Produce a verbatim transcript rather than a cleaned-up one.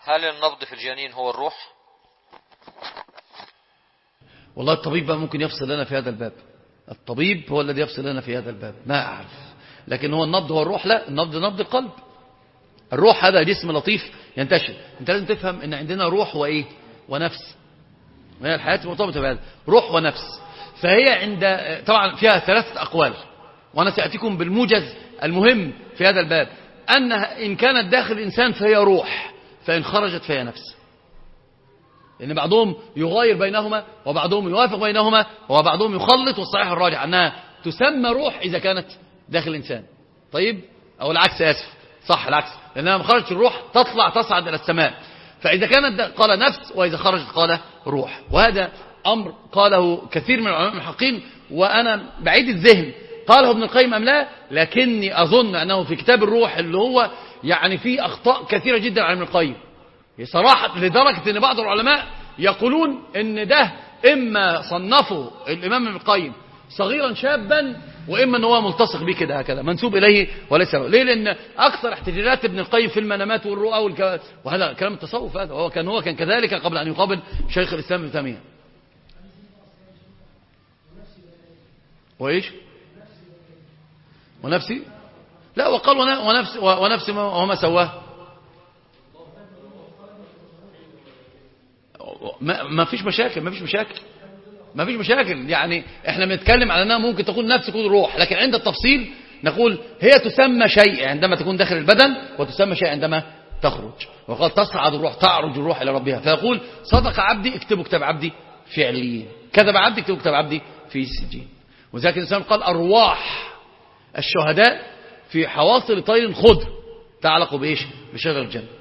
هل النبض في الجنين هو الروح؟ والله الطبيب بقى ممكن يفصل لنا في هذا الباب، الطبيب هو الذي يفصل لنا في هذا الباب، ما أعرف. لكن هو النبض هو الروح؟ لا، النبض نبض القلب. الروح هذا جسم لطيف ينتشر. انت لازم تفهم ان عندنا روح وايه ونفس، وهي الحياة مرتبطة بهذا، روح ونفس. فهي عند طبعا فيها ثلاثة أقوال، وأنا سأتيكم بالموجز المهم في هذا الباب. أنها إن كانت داخل الإنسان فهي روح، فإن خرجت فهي نفس. لأن بعضهم يغاير بينهما وبعضهم يوافق بينهما وبعضهم يخلط، والصحيح الراجح أنها تسمى روح إذا كانت داخل الإنسان. طيب، أو العكس، آسف، صح العكس، لأنها خرجت الروح تطلع تصعد إلى السماء. فإذا كانت قال نفس، وإذا خرجت قال روح. وهذا أمر قاله كثير من العلماء المحققين، وأنا بعيد الذهن قاله ابن القيم أم لا، لكني أظن أنه في كتاب الروح اللي هو يعني فيه أخطاء كثيرة جدا عن ابن القيم صراحة، لدرجة أن بعض العلماء يقولون أن ده إما صنفه الإمام ابن القيم صغيرا شابا، وإما أنه هو ملتصق به كده هكذا منسوب إليه وليس له. ليه؟ لأن أكثر احتجاجات ابن القيم في المنامات والرؤى والك... وهذا كلام التصوف، هذا هو كان هو كان كذلك قبل أن يقابل شيخ الإسلام ابن تيمية. وإيش؟ ونفسي؟ لا، وقال ونفس ونفس وما سواه. ما, ما فيش مشاكل ما فيش مشاكل ما فيش مشاكل يعني احنا بنتكلم على انها ممكن تكون نفس تكون روح، لكن عند التفصيل نقول هي تسمى شيء عندما تكون داخل البدن، وتسمى شيء عندما تخرج. وقال تصعد الروح، تعرج الروح الى ربها. فيقول صدق عبدي اكتبوا كتاب عبدي في عليين، كذب عبدي اكتبوا كتاب عبدي في سجين. وذلك الانسان قال ارواح الشهداء في حواصل طير خضر تعلق بايش؟ بشجر الجنة.